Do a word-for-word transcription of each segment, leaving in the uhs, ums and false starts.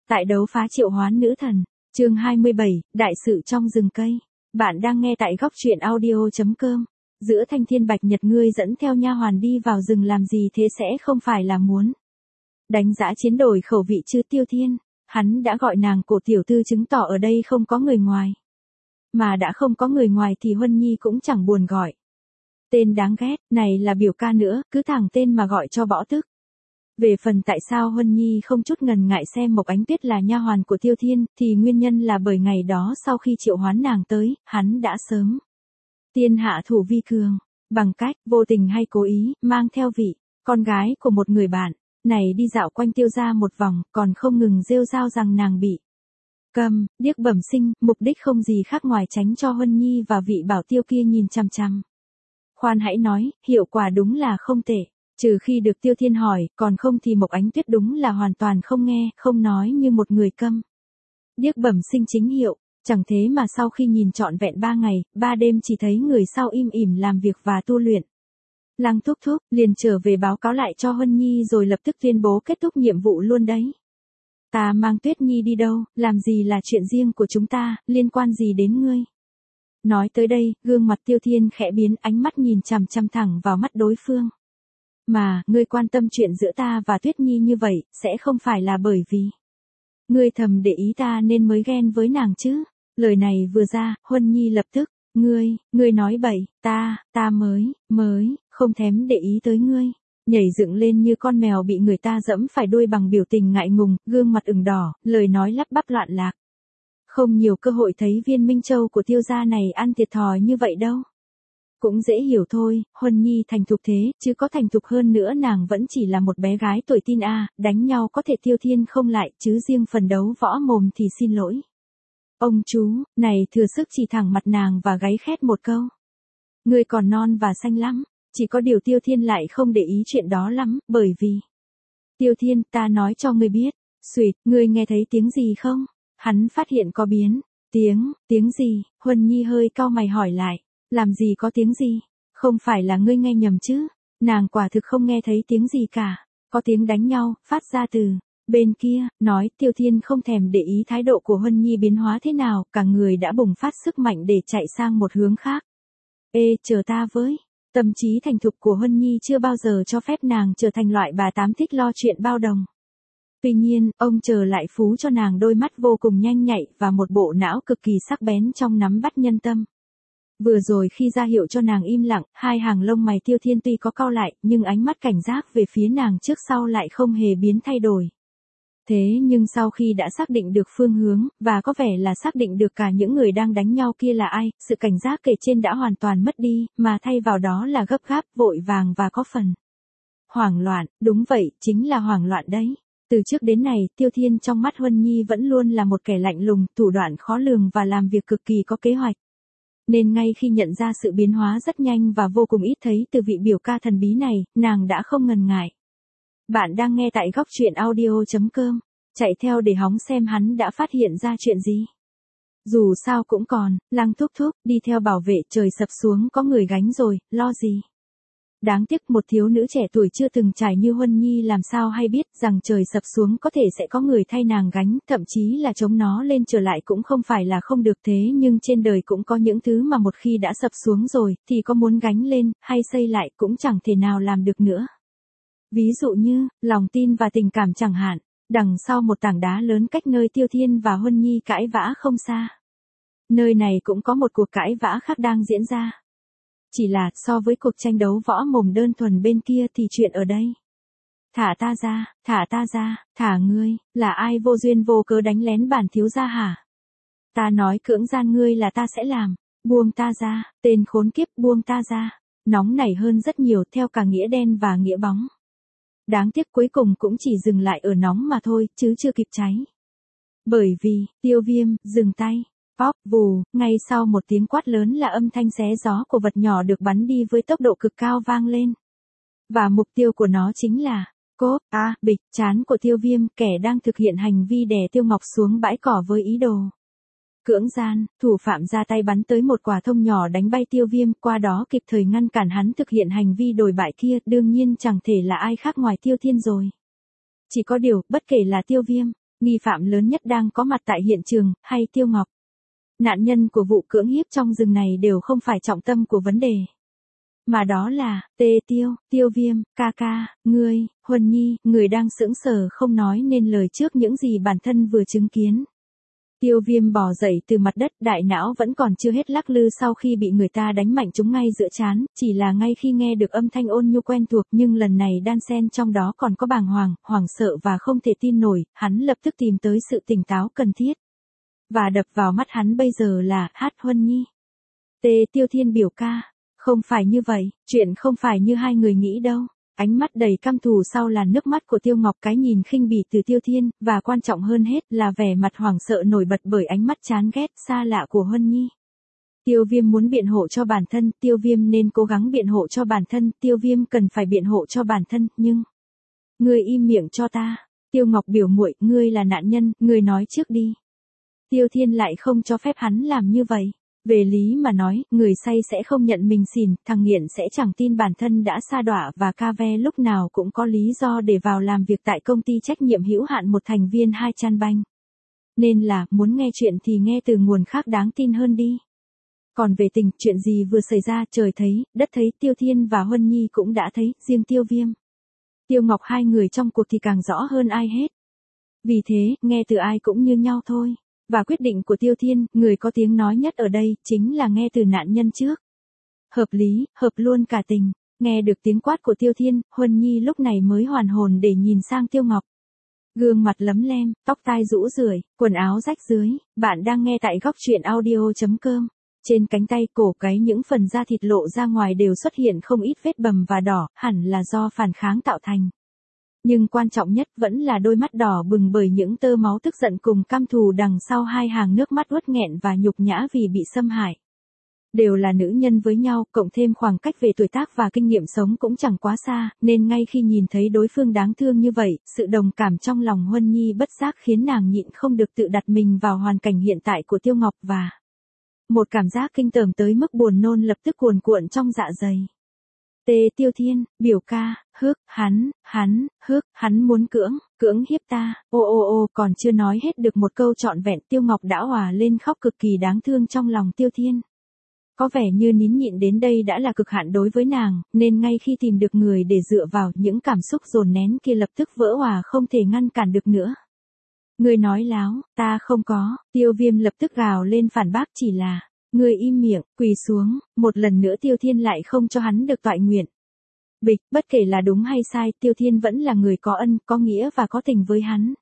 Tại đấu phá triệu hoán nữ thần, chương hai mươi bảy, đại sự trong rừng cây. Bạn đang nghe tại góc truyện audio chấm com. Giữa thanh thiên bạch nhật ngươi dẫn theo nha hoàn đi vào rừng làm gì thế, sẽ không phải là muốn đánh giã chiến đổi khẩu vị chứ Tiêu Thiên. Hắn đã gọi nàng cổ tiểu thư chứng tỏ ở đây không có người ngoài. Mà đã không có người ngoài thì Huân Nhi cũng chẳng buồn gọi. Tên đáng ghét, này là biểu ca nữa, cứ thẳng tên mà gọi cho bỏ tức. Về phần tại sao Huân Nhi không chút ngần ngại xem Mộc Ánh Tuyết là nha hoàn của Tiêu Thiên, thì nguyên nhân là bởi ngày đó sau khi triệu hoán nàng tới, hắn đã sớm tiên hạ thủ vi cường, bằng cách, vô tình hay cố ý, mang theo vị con gái của một người bạn này đi dạo quanh Tiêu gia một vòng, còn không ngừng rêu rao rằng nàng bị câm, điếc bẩm sinh, mục đích không gì khác ngoài tránh cho Huân Nhi và vị bảo tiêu kia nhìn chằm chằm. Khoan hãy nói, hiệu quả đúng là không tệ. Trừ khi được Tiêu Thiên hỏi, còn không thì Mộc Ánh Tuyết đúng là hoàn toàn không nghe, không nói như một người câm điếc bẩm sinh chính hiệu. Chẳng thế mà sau khi nhìn trọn vẹn ba ngày, ba đêm chỉ thấy người sau im ỉm làm việc và tu luyện. Lăng thúc thúc liền trở về báo cáo lại cho Huân Nhi rồi lập tức tuyên bố kết thúc nhiệm vụ luôn đấy. Ta mang Tuyết Nhi đi đâu, làm gì là chuyện riêng của chúng ta, liên quan gì đến ngươi? Nói tới đây, gương mặt Tiêu Thiên khẽ biến, ánh mắt nhìn chằm chằm thẳng vào mắt đối phương. Mà, ngươi quan tâm chuyện giữa ta và Tuyết Nhi như vậy, sẽ không phải là bởi vì ngươi thầm để ý ta nên mới ghen với nàng chứ? Lời này vừa ra, Huân Nhi lập tức, ngươi, ngươi nói bậy, ta, ta mới, mới, không thèm để ý tới ngươi. Nhảy dựng lên như con mèo bị người ta dẫm phải đuôi bằng biểu tình ngại ngùng, gương mặt ửng đỏ, lời nói lắp bắp loạn lạc. Không nhiều cơ hội thấy viên Minh Châu của Tiêu gia này ăn thiệt thòi như vậy đâu. Cũng dễ hiểu thôi, Huân Nhi thành thục thế, chứ có thành thục hơn nữa nàng vẫn chỉ là một bé gái tuổi tin a, đánh nhau có thể Tiêu Thiên không lại, chứ riêng phần đấu võ mồm thì xin lỗi. Ông chú, này thừa sức chỉ thẳng mặt nàng và gáy khét một câu. Ngươi còn non và xanh lắm, chỉ có điều Tiêu Thiên lại không để ý chuyện đó lắm, bởi vì Tiêu Thiên, ta nói cho ngươi biết, xuỵt, ngươi nghe thấy tiếng gì không? Hắn phát hiện có biến, tiếng, tiếng gì? Huân Nhi hơi cau mày hỏi lại. Làm gì có tiếng gì? Không phải là ngươi nghe nhầm chứ? Nàng quả thực không nghe thấy tiếng gì cả. Có tiếng đánh nhau, phát ra từ bên kia, nói Tiêu Thiên không thèm để ý thái độ của Huân Nhi biến hóa thế nào, cả người đã bùng phát sức mạnh để chạy sang một hướng khác. Ê, chờ ta với. Tâm trí thành thục của Huân Nhi chưa bao giờ cho phép nàng trở thành loại bà tám thích lo chuyện bao đồng. Tuy nhiên, ông chờ lại phú cho nàng đôi mắt vô cùng nhanh nhạy và một bộ não cực kỳ sắc bén trong nắm bắt nhân tâm. Vừa rồi khi ra hiệu cho nàng im lặng, hai hàng lông mày Tiêu Thiên tuy có cau lại, nhưng ánh mắt cảnh giác về phía nàng trước sau lại không hề biến thay đổi. Thế nhưng sau khi đã xác định được phương hướng, và có vẻ là xác định được cả những người đang đánh nhau kia là ai, sự cảnh giác kể trên đã hoàn toàn mất đi, mà thay vào đó là gấp gáp, vội vàng và có phần hoảng loạn, đúng vậy, chính là hoảng loạn đấy. Từ trước đến nay, Tiêu Thiên trong mắt Huân Nhi vẫn luôn là một kẻ lạnh lùng, thủ đoạn khó lường và làm việc cực kỳ có kế hoạch. Nên ngay khi nhận ra sự biến hóa rất nhanh và vô cùng ít thấy từ vị biểu ca thần bí này, nàng đã không ngần ngại. Bạn đang nghe tại góc truyện audio chấm com, chạy theo để hóng xem hắn đã phát hiện ra chuyện gì. Dù sao cũng còn, Lăng thúc thúc, đi theo bảo vệ, trời sập xuống có người gánh rồi, lo gì. Đáng tiếc một thiếu nữ trẻ tuổi chưa từng trải như Huân Nhi làm sao hay biết rằng trời sập xuống có thể sẽ có người thay nàng gánh, thậm chí là chống nó lên trở lại cũng không phải là không được, thế nhưng trên đời cũng có những thứ mà một khi đã sập xuống rồi, thì có muốn gánh lên, hay xây lại cũng chẳng thể nào làm được nữa. Ví dụ như, lòng tin và tình cảm chẳng hạn, đằng sau một tảng đá lớn cách nơi Tiêu Thiên và Huân Nhi cãi vã không xa. Nơi này cũng có một cuộc cãi vã khác đang diễn ra. Chỉ là, so với cuộc tranh đấu võ mồm đơn thuần bên kia thì chuyện ở đây. Thả ta ra, thả ta ra, thả ngươi, là ai vô duyên vô cớ đánh lén bản thiếu gia hả? Ta nói cưỡng gian ngươi là ta sẽ làm, buông ta ra, tên khốn kiếp buông ta ra. Nóng nảy hơn rất nhiều theo cả nghĩa đen và nghĩa bóng. Đáng tiếc cuối cùng cũng chỉ dừng lại ở nóng mà thôi, chứ chưa kịp cháy. Bởi vì, Tiêu Viêm, dừng tay. Pop, vù, ngay sau một tiếng quát lớn là âm thanh xé gió của vật nhỏ được bắn đi với tốc độ cực cao vang lên. Và mục tiêu của nó chính là, cốp, a, à, bịch, trán của Tiêu Viêm, kẻ đang thực hiện hành vi đè Tiêu Ngọc xuống bãi cỏ với ý đồ cưỡng gian, thủ phạm ra tay bắn tới một quả thông nhỏ đánh bay Tiêu Viêm, qua đó kịp thời ngăn cản hắn thực hiện hành vi đồi bại kia, đương nhiên chẳng thể là ai khác ngoài Tiêu Thiên rồi. Chỉ có điều, bất kể là Tiêu Viêm, Nghi phạm lớn nhất đang có mặt tại hiện trường, hay Tiêu Ngọc? Nạn nhân của vụ cưỡng hiếp trong rừng này đều không phải trọng tâm của vấn đề. Mà đó là, Tê Tiêu, Tiêu Viêm, ca ca, ngươi, Huân Nhi, người đang sững sờ không nói nên lời trước những gì bản thân vừa chứng kiến. Tiêu Viêm bò dậy từ mặt đất, đại não vẫn còn chưa hết lắc lư sau khi bị người ta đánh mạnh trúng ngay giữa trán, chỉ là ngay khi nghe được âm thanh ôn nhu quen thuộc nhưng lần này đan xen trong đó còn có bàng hoàng, hoảng sợ và không thể tin nổi, hắn lập tức tìm tới sự tỉnh táo cần thiết. Và đập vào mắt hắn bây giờ là, Hát Huân Nhi. Tê Tiêu Thiên biểu ca. Không phải như vậy, chuyện không phải như hai người nghĩ đâu. Ánh mắt đầy căm thù sau làn nước mắt của Tiêu Ngọc, cái nhìn khinh bỉ từ Tiêu Thiên, và quan trọng hơn hết là vẻ mặt hoảng sợ nổi bật bởi ánh mắt chán ghét xa lạ của Huân Nhi. Tiêu Viêm muốn biện hộ cho bản thân, Tiêu Viêm nên cố gắng biện hộ cho bản thân, Tiêu Viêm cần phải biện hộ cho bản thân, nhưng... Ngươi im miệng cho ta. Tiêu Ngọc biểu muội, ngươi là nạn nhân, ngươi nói trước đi. Tiêu Thiên lại không cho phép hắn làm như vậy. Về lý mà nói, người say sẽ không nhận mình xỉn, thằng nghiện sẽ chẳng tin bản thân đã sa đọa và ca ve lúc nào cũng có lý do để vào làm việc tại công ty trách nhiệm hữu hạn một thành viên Hai Chan Banh. Nên là, muốn nghe chuyện thì nghe từ nguồn khác đáng tin hơn đi. Còn về tình, chuyện gì vừa xảy ra, trời thấy, đất thấy, Tiêu Thiên và Huân Nhi cũng đã thấy, riêng Tiêu Viêm. Tiêu Ngọc hai người trong cuộc thì càng rõ hơn ai hết. Vì thế, nghe từ ai cũng như nhau thôi. Và quyết định của Tiêu Thiên, người có tiếng nói nhất ở đây, chính là nghe từ nạn nhân trước. Hợp lý, hợp luôn cả tình. Nghe được tiếng quát của Tiêu Thiên, Huân Nhi lúc này mới hoàn hồn để nhìn sang Tiêu Ngọc. Gương mặt lấm lem, tóc tai rũ rượi, quần áo rách rưới. Bạn đang nghe tại góc truyện audio chấm com. Trên cánh tay, cổ, gáy những phần da thịt lộ ra ngoài đều xuất hiện không ít vết bầm và đỏ, hẳn là do phản kháng tạo thành. Nhưng quan trọng nhất vẫn là đôi mắt đỏ bừng bởi những tơ máu tức giận cùng căm thù đằng sau hai hàng nước mắt uất nghẹn và nhục nhã vì bị xâm hại. Đều là nữ nhân với nhau, cộng thêm khoảng cách về tuổi tác và kinh nghiệm sống cũng chẳng quá xa, nên ngay khi nhìn thấy đối phương đáng thương như vậy, sự đồng cảm trong lòng Huân Nhi bất giác khiến nàng nhịn không được tự đặt mình vào hoàn cảnh hiện tại của Tiêu Ngọc và một cảm giác kinh tởm tới mức buồn nôn lập tức cuồn cuộn trong dạ dày. Tê Tiêu Thiên, biểu ca, hước, hắn, hắn, hước, hắn muốn cưỡng, cưỡng hiếp ta, ô ô ô, còn chưa nói hết được một câu trọn vẹn, Tiêu Ngọc đã òa lên khóc cực kỳ đáng thương trong lòng Tiêu Thiên. Có vẻ như nín nhịn đến đây đã là cực hạn đối với nàng, nên ngay khi tìm được người để dựa vào, những cảm xúc dồn nén kia lập tức vỡ òa không thể ngăn cản được nữa. Ngươi nói láo, ta không có, Tiêu Viêm lập tức gào lên phản bác, chỉ là... Ngươi im miệng, quỳ xuống, một lần nữa Tiêu Thiên lại không cho hắn được toại nguyện. Bịch, bất kể là đúng hay sai, Tiêu Thiên vẫn là người có ân, có nghĩa và có tình với hắn.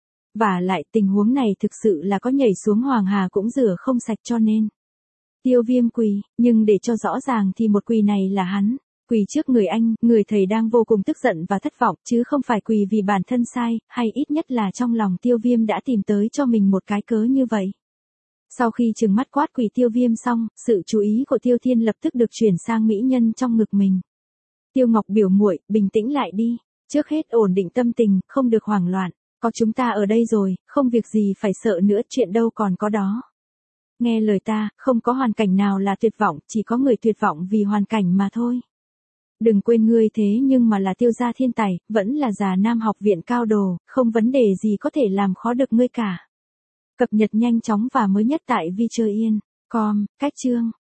Và lại, tình huống này thực sự là có nhảy xuống Hoàng Hà cũng rửa không sạch cho nên. Tiêu Viêm quỳ, nhưng để cho rõ ràng thì một quỳ này là hắn. Quỳ trước người anh, người thầy đang vô cùng tức giận và thất vọng, chứ không phải quỳ vì bản thân sai, hay ít nhất là trong lòng Tiêu Viêm đã tìm tới cho mình một cái cớ như vậy. Sau khi trừng mắt quát quỳ Tiêu Viêm xong, sự chú ý của Tiêu Thiên lập tức được chuyển sang mỹ nhân trong ngực mình. Tiêu Ngọc biểu muội, bình tĩnh lại đi, trước hết ổn định tâm tình, không được hoảng loạn, có chúng ta ở đây rồi, không việc gì phải sợ nữa, chuyện đâu còn có đó. Nghe lời ta, không có hoàn cảnh nào là tuyệt vọng, chỉ có người tuyệt vọng vì hoàn cảnh mà thôi. Đừng quên ngươi thế nhưng mà là Tiêu gia thiên tài, vẫn là già nam học viện cao đồ, không vấn đề gì có thể làm khó được ngươi cả. Cập nhật nhanh chóng và mới nhất tại vi chơi yên chấm com, cách chương.